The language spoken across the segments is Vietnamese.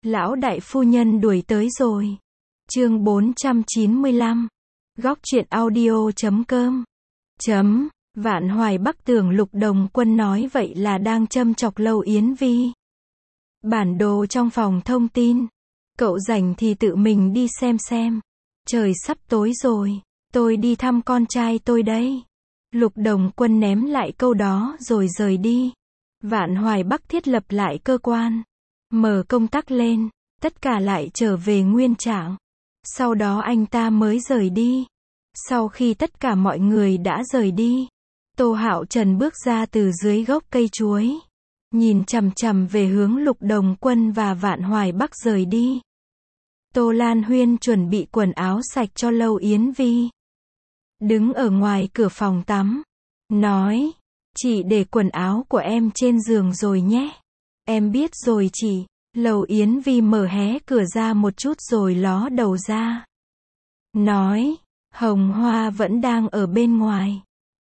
Lão đại phu nhân đuổi tới rồi. Chương 495. Góc truyện audio.com. Vạn Hoài Bắc tưởng Lục Đồng Quân nói vậy là đang châm chọc Lâu Yến Vi. Bản đồ trong phòng thông tin. Cậu rảnh thì tự mình đi xem. Trời sắp tối rồi, tôi đi thăm con trai tôi đây. Lục Đồng Quân ném lại câu đó rồi rời đi. Vạn Hoài Bắc thiết lập lại cơ quan. Mở công tắc lên, tất cả lại trở về nguyên trạng. Sau đó anh ta mới rời đi. Sau khi tất cả mọi người đã rời đi, Tô Hạo Trần bước ra từ dưới gốc cây chuối, nhìn chằm chằm về hướng Lục Đồng Quân và Vạn Hoài Bắc rời đi. Tô Lan Huyên chuẩn bị quần áo sạch cho Lâu Yến Vi. Đứng ở ngoài cửa phòng tắm, nói, chị để quần áo của em trên giường rồi nhé. Em biết rồi chị. Lâu Yến Vi mở hé cửa ra một chút rồi ló đầu ra. Nói, Hồng Hoa vẫn đang ở bên ngoài.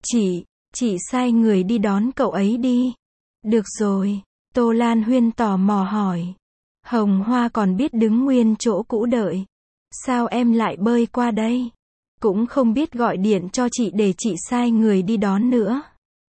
Chị sai người đi đón cậu ấy đi. Được rồi. Tô Lan Huyên tò mò hỏi. Hồng Hoa còn biết đứng nguyên chỗ cũ đợi. Sao em lại bơi qua đây? Cũng không biết gọi điện cho chị để chị sai người đi đón nữa.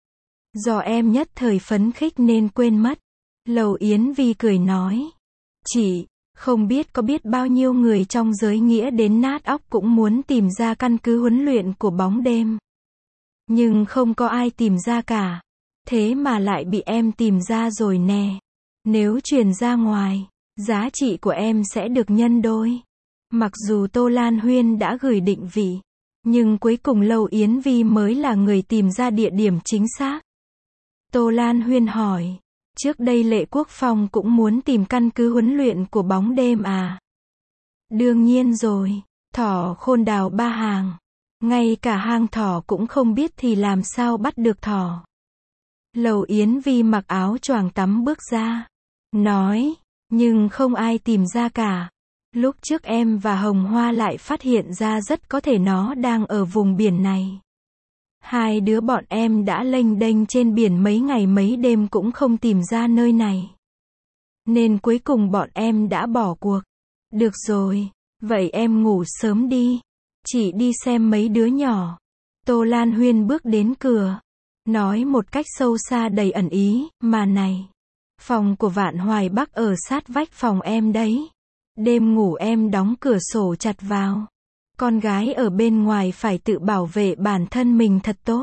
Do em nhất thời phấn khích nên quên mất. Lâu Yến Vi cười nói. Chị, không biết có biết bao nhiêu người trong giới nghĩa đến nát óc cũng muốn tìm ra căn cứ huấn luyện của bóng đêm. Nhưng không có ai tìm ra cả. Thế mà lại bị em tìm ra rồi nè. Nếu truyền ra ngoài, giá trị của em sẽ được nhân đôi. Mặc dù Tô Lan Huyên đã gửi định vị, nhưng cuối cùng Lâu Yến Vi mới là người tìm ra địa điểm chính xác. Tô Lan Huyên hỏi. Trước đây Lệ Quốc Phong cũng muốn tìm căn cứ huấn luyện của bóng đêm à? Đương nhiên rồi. Thỏ khôn đào ba hàng. Ngay cả hang thỏ cũng không biết thì làm sao bắt được thỏ. Lâu Yến Vi mặc áo choàng tắm bước ra. Nói, nhưng không ai tìm ra cả. Lúc trước em và Hồng Hoa lại phát hiện ra rất có thể nó đang ở vùng biển này. Hai đứa bọn em đã lênh đênh trên biển mấy ngày mấy đêm cũng không tìm ra nơi này. Nên cuối cùng bọn em đã bỏ cuộc. Được rồi, vậy em ngủ sớm đi. Chị đi xem mấy đứa nhỏ. Tô Lan Huyên bước đến cửa, nói một cách sâu xa đầy ẩn ý, mà này, phòng của Vạn Hoài Bắc ở sát vách phòng em đấy. Đêm ngủ em đóng cửa sổ chặt vào. Con gái ở bên ngoài phải tự bảo vệ bản thân mình thật tốt.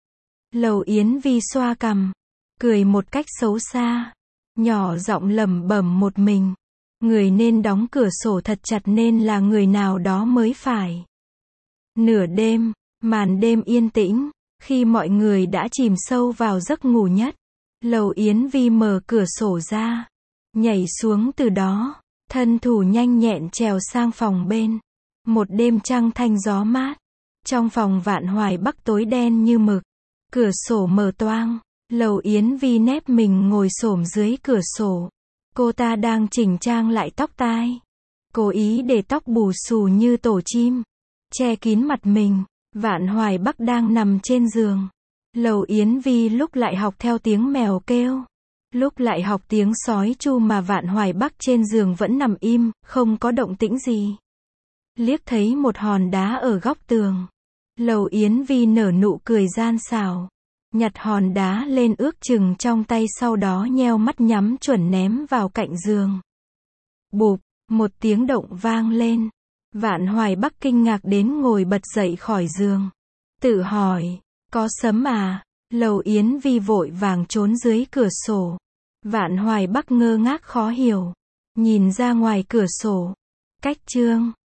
Lâu Yến Vi xoa cằm, cười một cách xấu xa, nhỏ giọng lẩm bẩm một mình. Người nên đóng cửa sổ thật chặt nên là người nào đó mới phải. Nửa đêm, màn đêm yên tĩnh, khi mọi người đã chìm sâu vào giấc ngủ nhất, Lâu Yến Vi mở cửa sổ ra, nhảy xuống từ đó, thân thủ nhanh nhẹn trèo sang phòng bên. Một đêm trăng thanh gió mát. Trong phòng Vạn Hoài Bắc tối đen như mực. Cửa sổ mở toang. Lâu Yến Vi nép mình ngồi xổm dưới cửa sổ. Cô ta đang chỉnh trang lại tóc tai. Cố ý để tóc bù xù như tổ chim. Che kín mặt mình. Vạn Hoài Bắc đang nằm trên giường. Lâu Yến Vi lúc lại học theo tiếng mèo kêu. Lúc lại học tiếng sói tru mà Vạn Hoài Bắc trên giường vẫn nằm im, không có động tĩnh gì. Liếc thấy một hòn đá ở góc tường. Lâu Yến Vi nở nụ cười gian xảo. Nhặt hòn đá lên ước chừng trong tay sau đó nheo mắt nhắm chuẩn ném vào cạnh giường. Bụp, một tiếng động vang lên. Vạn Hoài Bắc kinh ngạc đến ngồi bật dậy khỏi giường. Tự hỏi, có sấm à? Lâu Yến Vi vội vàng trốn dưới cửa sổ. Vạn Hoài Bắc ngơ ngác khó hiểu. Nhìn ra ngoài cửa sổ. Cách chương